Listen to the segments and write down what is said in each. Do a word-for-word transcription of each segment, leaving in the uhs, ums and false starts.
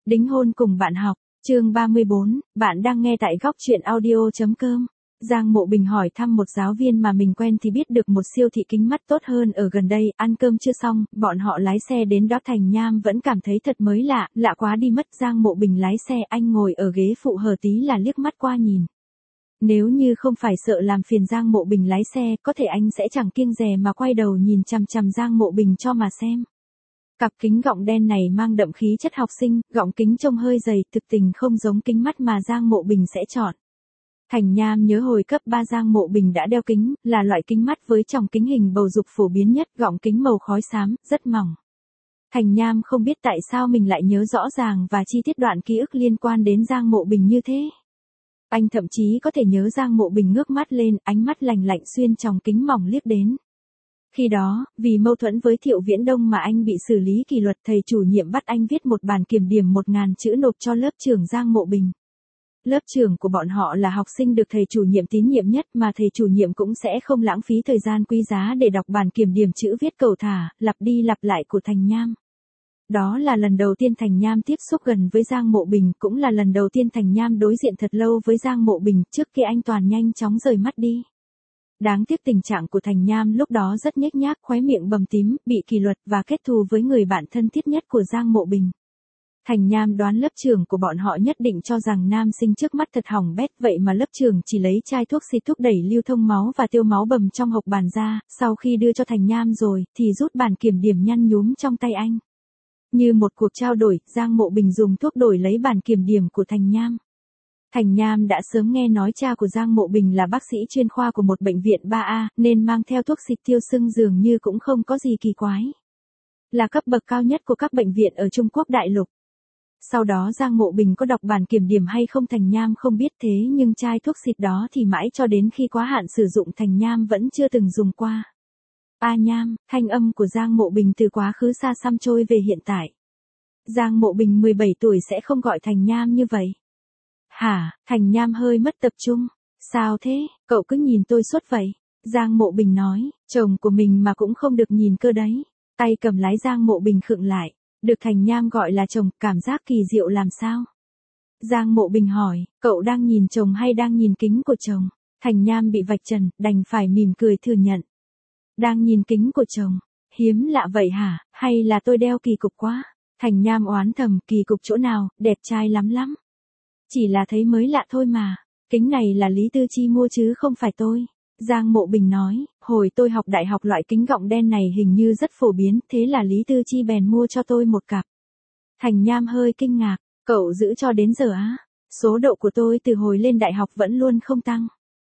Đính hôn cùng bạn học, chương ba mươi bốn, bạn đang nghe tại góc truyện audio.com. Giang Mộ Bình hỏi thăm một giáo viên mà mình quen thì biết được một siêu thị kính mắt tốt hơn ở gần đây, ăn cơm chưa xong, bọn họ lái xe đến đó. Thành Nham vẫn cảm thấy thật mới lạ, lạ quá đi mất. Giang Mộ Bình lái xe, anh ngồi ở ghế phụ hờ tí là liếc mắt qua nhìn. Nếu như không phải sợ làm phiền Giang Mộ Bình lái xe, có thể anh sẽ chẳng kiêng dè mà quay đầu nhìn chằm chằm Giang Mộ Bình cho mà xem. Cặp kính gọng đen này mang đậm khí chất học sinh, gọng kính trông hơi dày, thực tình không giống kính mắt mà Giang Mộ Bình sẽ chọn. Thành Nham nhớ hồi cấp ba Giang Mộ Bình đã đeo kính, là loại kính mắt với tròng kính hình bầu dục phổ biến nhất, gọng kính màu khói xám, rất mỏng. Thành Nham không biết tại sao mình lại nhớ rõ ràng và chi tiết đoạn ký ức liên quan đến Giang Mộ Bình như thế. Anh thậm chí có thể nhớ Giang Mộ Bình ngước mắt lên, ánh mắt lạnh lạnh xuyên tròng kính mỏng liếc đến. Khi đó, vì mâu thuẫn với Thiệu Viễn Đông mà anh bị xử lý kỷ luật, thầy chủ nhiệm bắt anh viết một bản kiểm điểm một ngàn chữ nộp cho lớp trưởng Giang Mộ Bình. Lớp trưởng của bọn họ là học sinh được thầy chủ nhiệm tín nhiệm nhất mà thầy chủ nhiệm cũng sẽ không lãng phí thời gian quý giá để đọc bản kiểm điểm chữ viết cầu thả, lặp đi lặp lại của Thành Nham. Đó là lần đầu tiên Thành Nham tiếp xúc gần với Giang Mộ Bình, cũng là lần đầu tiên Thành Nham đối diện thật lâu với Giang Mộ Bình, trước kia anh toàn nhanh chóng rời mắt đi. Đáng tiếc tình trạng của Thành Nham lúc đó rất nhếch nhác, khóe miệng bầm tím, bị kỷ luật và kết thù với người bạn thân thiết nhất của Giang Mộ Bình. Thành Nham đoán lớp trưởng của bọn họ nhất định cho rằng nam sinh trước mắt thật hỏng bét, vậy mà lớp trưởng chỉ lấy chai thuốc xịt thúc đẩy lưu thông máu và tiêu máu bầm trong hộc bàn ra, sau khi đưa cho Thành Nham rồi, thì rút bản kiểm điểm nhăn nhúm trong tay anh. Như một cuộc trao đổi, Giang Mộ Bình dùng thuốc đổi lấy bản kiểm điểm của Thành Nham. Thành Nham đã sớm nghe nói cha của Giang Mộ Bình là bác sĩ chuyên khoa của một bệnh viện ba A, nên mang theo thuốc xịt tiêu sưng dường như cũng không có gì kỳ quái. Là cấp bậc cao nhất của các bệnh viện ở Trung Quốc đại lục. Sau đó Giang Mộ Bình có đọc bản kiểm điểm hay không Thành Nham không biết, thế nhưng chai thuốc xịt đó thì mãi cho đến khi quá hạn sử dụng Thành Nham vẫn chưa từng dùng qua. A Nham, thanh âm của Giang Mộ Bình từ quá khứ xa xăm trôi về hiện tại. Giang Mộ Bình mười bảy tuổi sẽ không gọi Thành Nham như vậy. Hả, Thành Nham hơi mất tập trung. Sao thế, cậu cứ nhìn tôi suốt vậy? Giang Mộ Bình nói, chồng của mình mà cũng không được nhìn cơ đấy. Tay cầm lái Giang Mộ Bình khựng lại. Được Thành Nham gọi là chồng, cảm giác kỳ diệu làm sao? Giang Mộ Bình hỏi, cậu đang nhìn chồng hay đang nhìn kính của chồng? Thành Nham bị vạch trần, đành phải mỉm cười thừa nhận. Đang nhìn kính của chồng. Hiếm lạ vậy hả, hay là tôi đeo kỳ cục quá? Thành Nham oán thầm, kỳ cục chỗ nào, đẹp trai lắm lắm. Chỉ là thấy mới lạ thôi mà. Kính này là Lý Tư Chi mua chứ không phải tôi. Giang Mộ Bình nói, hồi tôi học đại học loại kính gọng đen này hình như rất phổ biến, thế là Lý Tư Chi bèn mua cho tôi một cặp. Thành Nham hơi kinh ngạc, cậu giữ cho đến giờ á? Số độ của tôi từ hồi lên đại học vẫn luôn không tăng.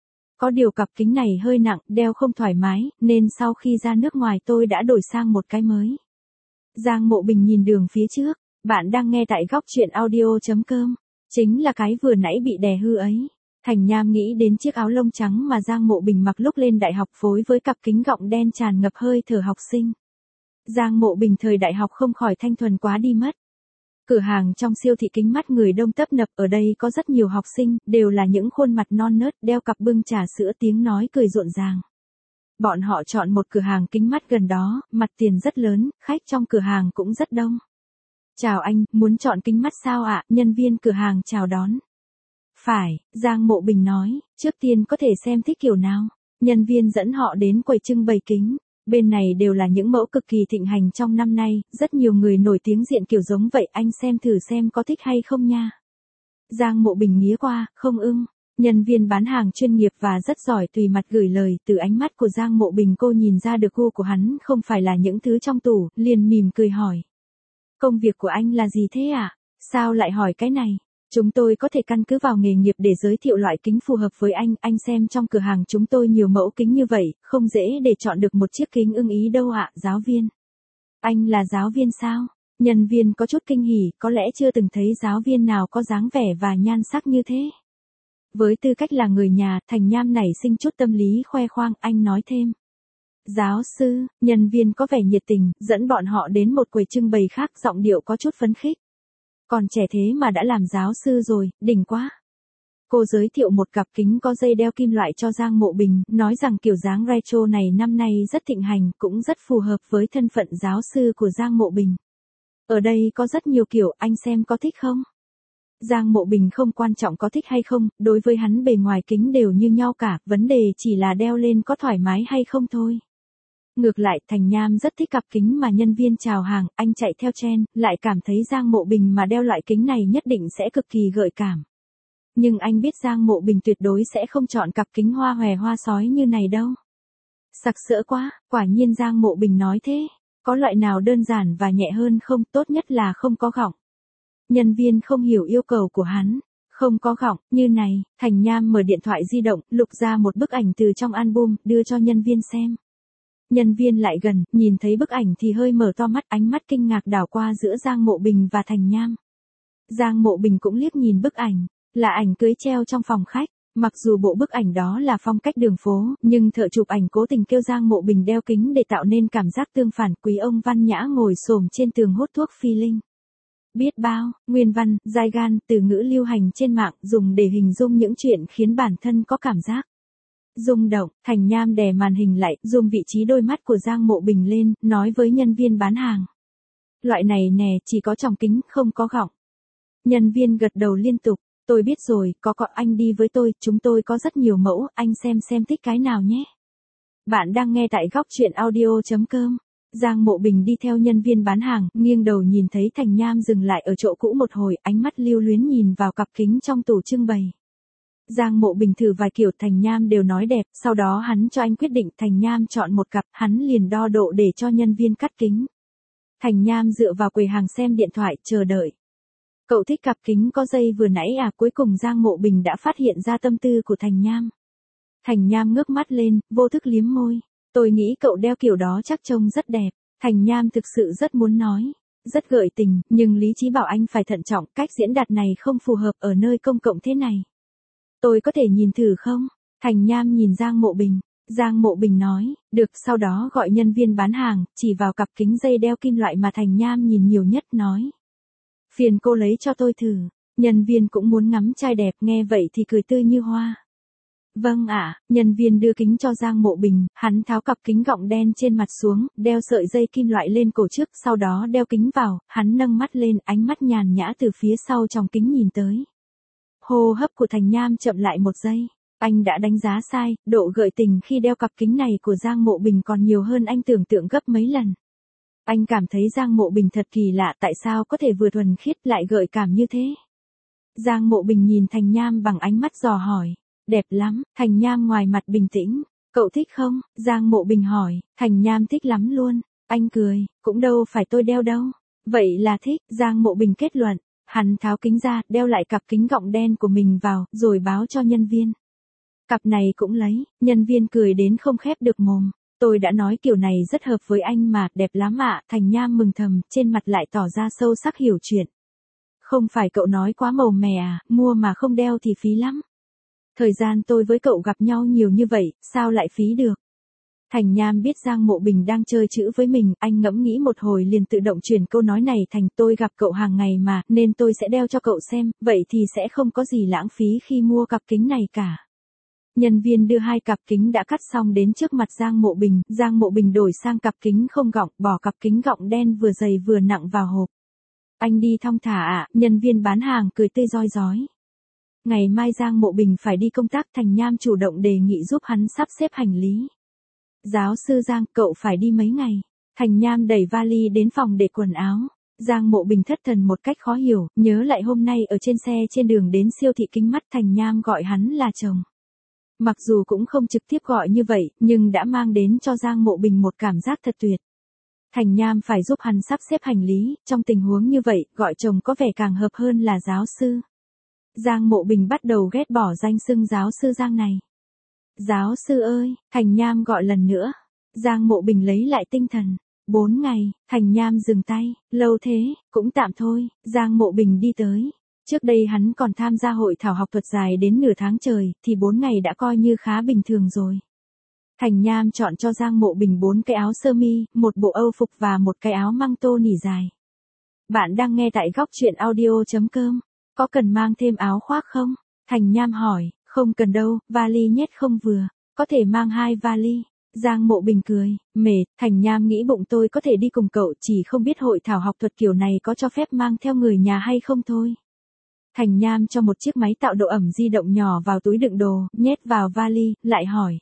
Có điều cặp kính này hơi nặng, đeo không thoải mái, nên sau khi ra nước ngoài tôi đã đổi sang một cái mới. Giang Mộ Bình nhìn đường phía trước, bạn đang nghe tại góc truyện audio.com. Chính là cái vừa nãy bị đè hư ấy. Thành Nham nghĩ đến chiếc áo lông trắng mà Giang Mộ Bình mặc lúc lên đại học phối với cặp kính gọng đen tràn ngập hơi thở học sinh. Giang Mộ Bình thời đại học không khỏi thanh thuần quá đi mất. Cửa hàng trong siêu thị kính mắt người đông tấp nập, ở đây có rất nhiều học sinh, đều là những khuôn mặt non nớt, đeo cặp bưng trà sữa, tiếng nói cười rộn ràng. Bọn họ chọn một cửa hàng kính mắt gần đó, mặt tiền rất lớn, khách trong cửa hàng cũng rất đông. Chào anh, muốn chọn kính mắt sao ạ? Nhân viên cửa hàng chào đón. Phải, Giang Mộ Bình nói, trước tiên có thể xem thích kiểu nào. Nhân viên dẫn họ đến quầy trưng bày kính. Bên này đều là những mẫu cực kỳ thịnh hành trong năm nay, rất nhiều người nổi tiếng diện kiểu giống vậy, anh xem thử xem có thích hay không nha. Giang Mộ Bình nghía qua, không ưng. Nhân viên bán hàng chuyên nghiệp và rất giỏi tùy mặt gửi lời, từ ánh mắt của Giang Mộ Bình cô nhìn ra được gu của hắn không phải là những thứ trong tủ, liền mỉm cười hỏi. Công việc của anh là gì thế ạ? À? Sao lại hỏi cái này? Chúng tôi có thể căn cứ vào nghề nghiệp để giới thiệu loại kính phù hợp với anh, anh xem trong cửa hàng chúng tôi nhiều mẫu kính như vậy, không dễ để chọn được một chiếc kính ưng ý đâu ạ, giáo viên. Anh là giáo viên sao? Nhân viên có chút kinh hỉ, có lẽ chưa từng thấy giáo viên nào có dáng vẻ và nhan sắc như thế. Với tư cách là người nhà, Thành Nham nảy sinh chút tâm lý khoe khoang, anh nói thêm. Giáo sư, nhân viên có vẻ nhiệt tình, dẫn bọn họ đến một quầy trưng bày khác, giọng điệu có chút phấn khích. Còn trẻ thế mà đã làm giáo sư rồi, đỉnh quá. Cô giới thiệu một cặp kính có dây đeo kim loại cho Giang Mộ Bình, nói rằng kiểu dáng retro này năm nay rất thịnh hành, cũng rất phù hợp với thân phận giáo sư của Giang Mộ Bình. Ở đây có rất nhiều kiểu, anh xem có thích không? Giang Mộ Bình không quan trọng có thích hay không, đối với hắn bề ngoài kính đều như nhau cả, vấn đề chỉ là đeo lên có thoải mái hay không thôi. Ngược lại, Thành Nham rất thích cặp kính mà nhân viên chào hàng, anh chạy theo trend, lại cảm thấy Giang Mộ Bình mà đeo loại kính này nhất định sẽ cực kỳ gợi cảm. Nhưng anh biết Giang Mộ Bình tuyệt đối sẽ không chọn cặp kính hoa hòe hoa sói như này đâu. Sặc sỡ quá, quả nhiên Giang Mộ Bình nói thế. Có loại nào đơn giản và nhẹ hơn không, tốt nhất là không có gọng. Nhân viên không hiểu yêu cầu của hắn. Không có gọng, như này, Thành Nham mở điện thoại di động, lục ra một bức ảnh từ trong album, đưa cho nhân viên xem. Nhân viên lại gần, nhìn thấy bức ảnh thì hơi mở to mắt, ánh mắt kinh ngạc đảo qua giữa Giang Mộ Bình và Thành Nham. Giang Mộ Bình cũng liếc nhìn bức ảnh, là ảnh cưới treo trong phòng khách. Mặc dù bộ bức ảnh đó là phong cách đường phố, nhưng thợ chụp ảnh cố tình kêu Giang Mộ Bình đeo kính để tạo nên cảm giác tương phản. Quý ông văn nhã ngồi xổm trên tường hút thuốc phi linh. Biết bao, nguyên văn, giai gan, từ ngữ lưu hành trên mạng dùng để hình dung những chuyện khiến bản thân có cảm giác rung động. Thành Nham đè màn hình lại, zoom vị trí đôi mắt của Giang Mộ Bình lên, nói với nhân viên bán hàng. Loại này nè, chỉ có tròng kính, không có gọng. Nhân viên gật đầu liên tục. Tôi biết rồi, có có anh đi với tôi, chúng tôi có rất nhiều mẫu, anh xem xem thích cái nào nhé. Bạn đang nghe tại góc chuyện audio chấm com. Giang Mộ Bình đi theo nhân viên bán hàng, nghiêng đầu nhìn thấy Thành Nham dừng lại ở chỗ cũ một hồi, ánh mắt lưu luyến nhìn vào cặp kính trong tủ trưng bày. Giang Mộ Bình thử vài kiểu, Thành Nham đều nói đẹp, sau đó hắn cho anh quyết định, Thành Nham chọn một cặp, hắn liền đo độ để cho nhân viên cắt kính. Thành Nham dựa vào quầy hàng xem điện thoại, chờ đợi. Cậu thích cặp kính có dây vừa nãy à? Cuối cùng Giang Mộ Bình đã phát hiện ra tâm tư của Thành Nham. Thành Nham ngước mắt lên, vô thức liếm môi. Tôi nghĩ cậu đeo kiểu đó chắc trông rất đẹp. Thành Nham thực sự rất muốn nói, rất gợi tình, nhưng lý trí bảo anh phải thận trọng, cách diễn đạt này không phù hợp ở nơi công cộng thế này. Tôi có thể nhìn thử không? Thành Nham nhìn Giang Mộ Bình. Giang Mộ Bình nói, được, sau đó gọi nhân viên bán hàng, chỉ vào cặp kính dây đeo kim loại mà Thành Nham nhìn nhiều nhất, nói. Phiền cô lấy cho tôi thử. Nhân viên cũng muốn ngắm trai đẹp, nghe vậy thì cười tươi như hoa. Vâng ạ, nhân viên đưa kính cho Giang Mộ Bình, hắn tháo cặp kính gọng đen trên mặt xuống, đeo sợi dây kim loại lên cổ trước, sau đó đeo kính vào, hắn nâng mắt lên, ánh mắt nhàn nhã từ phía sau trong kính nhìn tới. Hô hấp của Thành Nham chậm lại một giây. Anh đã đánh giá sai, độ gợi tình khi đeo cặp kính này của Giang Mộ Bình còn nhiều hơn anh tưởng tượng gấp mấy lần. Anh cảm thấy Giang Mộ Bình thật kỳ lạ, tại sao có thể vừa thuần khiết lại gợi cảm như thế. Giang Mộ Bình nhìn Thành Nham bằng ánh mắt dò hỏi. Đẹp lắm. Thành Nham ngoài mặt bình tĩnh. Cậu thích không? Giang Mộ Bình hỏi. Thành Nham thích lắm luôn. Anh cười. Cũng đâu phải tôi đeo đâu. Vậy là thích. Giang Mộ Bình kết luận. Hắn tháo kính ra, đeo lại cặp kính gọng đen của mình vào, rồi báo cho nhân viên. Cặp này cũng lấy. Nhân viên cười đến không khép được mồm. Tôi đã nói kiểu này rất hợp với anh mà, đẹp lắm ạ. Thành Nham mừng thầm, trên mặt lại tỏ ra sâu sắc hiểu chuyện. Không phải cậu nói quá màu mè à, mua mà không đeo thì phí lắm. Thời gian tôi với cậu gặp nhau nhiều như vậy, sao lại phí được? Thành Nham biết Giang Mộ Bình đang chơi chữ với mình, anh ngẫm nghĩ một hồi liền tự động chuyển câu nói này thành tôi gặp cậu hàng ngày mà, nên tôi sẽ đeo cho cậu xem, vậy thì sẽ không có gì lãng phí khi mua cặp kính này cả. Nhân viên đưa hai cặp kính đã cắt xong đến trước mặt Giang Mộ Bình, Giang Mộ Bình đổi sang cặp kính không gọng, bỏ cặp kính gọng đen vừa dày vừa nặng vào hộp. Anh đi thong thả ạ, à? Nhân viên bán hàng cười tươi rói rói. Ngày mai Giang Mộ Bình phải đi công tác, Thành Nham chủ động đề nghị giúp hắn sắp xếp hành lý. Giáo sư Giang, cậu phải đi mấy ngày? Thành Nham đẩy vali đến phòng để quần áo. Giang Mộ Bình thất thần một cách khó hiểu, nhớ lại hôm nay ở trên xe trên đường đến siêu thị kính mắt, Thành Nham gọi hắn là chồng. Mặc dù cũng không trực tiếp gọi như vậy, nhưng đã mang đến cho Giang Mộ Bình một cảm giác thật tuyệt. Thành Nham phải giúp hắn sắp xếp hành lý, trong tình huống như vậy, gọi chồng có vẻ càng hợp hơn là giáo sư. Giang Mộ Bình bắt đầu ghét bỏ danh xưng giáo sư Giang này. Giáo sư ơi, Thành Nham gọi lần nữa. Giang Mộ Bình lấy lại tinh thần. Bốn ngày, Thành Nham dừng tay, lâu thế, cũng tạm thôi, Giang Mộ Bình đi tới. Trước đây hắn còn tham gia hội thảo học thuật dài đến nửa tháng trời, thì bốn ngày đã coi như khá bình thường rồi. Thành Nham chọn cho Giang Mộ Bình bốn cái áo sơ mi, một bộ âu phục và một cái áo măng tô nỉ dài. Bạn đang nghe tại góc chuyện audio chấm com. Có cần mang thêm áo khoác không? Thành Nham hỏi, không cần đâu, vali nhét không vừa, có thể mang hai vali. Giang Mộ Bình cười, mệt, Thành Nham nghĩ bụng tôi có thể đi cùng cậu, chỉ không biết hội thảo học thuật kiểu này có cho phép mang theo người nhà hay không thôi. Thành Nham cho một chiếc máy tạo độ ẩm di động nhỏ vào túi đựng đồ, nhét vào vali, lại hỏi.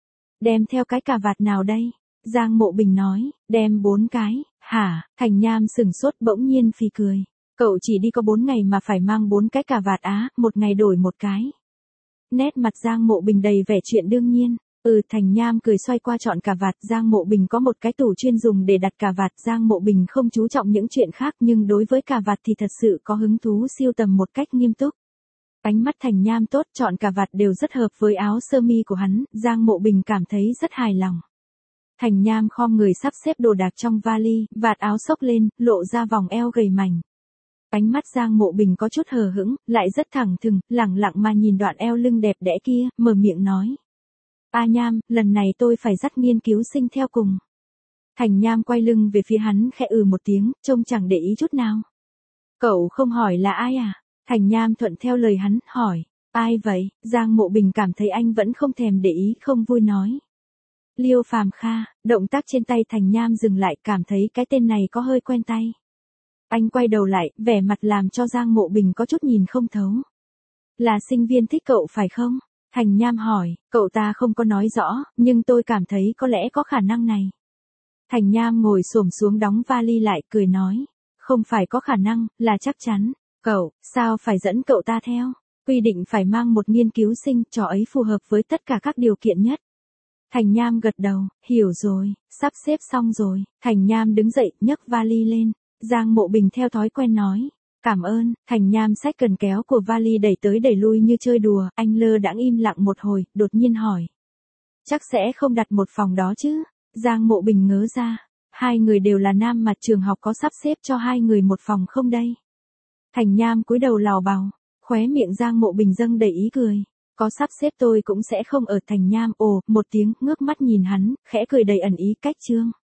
Đem theo cái cà vạt nào đây? Giang Mộ Bình nói, đem bốn cái, hả? Thành Nham sừng sốt bỗng nhiên phì cười. Cậu chỉ đi có bốn ngày mà phải mang bốn cái cà vạt á, một ngày đổi một cái. Nét mặt Giang Mộ Bình đầy vẻ chuyện đương nhiên. Ừ, Thành Nham cười xoay qua chọn cà vạt. Giang Mộ Bình có một cái tủ chuyên dùng để đặt cà vạt. Giang Mộ Bình không chú trọng những chuyện khác nhưng đối với cà vạt thì thật sự có hứng thú siêu tầm một cách nghiêm túc. Ánh mắt Thành Nham tốt, chọn cà vạt đều rất hợp với áo sơ mi của hắn. Giang Mộ Bình cảm thấy rất hài lòng. Thành Nham khom người sắp xếp đồ đạc trong vali, vạt áo xốc lên, lộ ra vòng eo gầy mảnh. Ánh mắt Giang Mộ Bình có chút hờ hững, lại rất thẳng thừng, lẳng lặng mà nhìn đoạn eo lưng đẹp đẽ kia, mở miệng nói. A Nham, lần này tôi phải dắt nghiên cứu sinh theo cùng. Thành Nham quay lưng về phía hắn khẽ ừ một tiếng, trông chẳng để ý chút nào. Cậu không hỏi là ai à? Thành Nham thuận theo lời hắn, hỏi. Ai vậy? Giang Mộ Bình cảm thấy anh vẫn không thèm để ý, không vui nói. Liêu Phàm Kha. Động tác trên tay Thành Nham dừng lại, cảm thấy cái tên này có hơi quen tay. Anh quay đầu lại, vẻ mặt làm cho Giang Mộ Bình có chút nhìn không thấu. Là sinh viên thích cậu phải không? Thành Nham hỏi, cậu ta không có nói rõ, nhưng tôi cảm thấy có lẽ có khả năng này. Thành Nham ngồi xổm xuống đóng vali lại, cười nói. Không phải có khả năng, là chắc chắn. Cậu, sao phải dẫn cậu ta theo? Quy định phải mang một nghiên cứu sinh, trò ấy phù hợp với tất cả các điều kiện nhất. Thành Nham gật đầu, hiểu rồi, sắp xếp xong rồi. Thành Nham đứng dậy, nhấc vali lên. Giang Mộ Bình theo thói quen nói. Cảm ơn. Thành Nham xách cần kéo của vali đẩy tới đẩy lui như chơi đùa. Anh lơ đãng im lặng một hồi, đột nhiên hỏi. Chắc sẽ không đặt một phòng đó chứ? Giang Mộ Bình ngớ ra. Hai người đều là nam mà trường học có sắp xếp cho hai người một phòng không đây? Thành Nham cúi đầu lào bào. Khóe miệng Giang Mộ Bình dâng đầy ý cười. Có sắp xếp tôi cũng sẽ không ở. Thành Nham ồ một tiếng, ngước mắt nhìn hắn, khẽ cười đầy ẩn ý. Cách chương.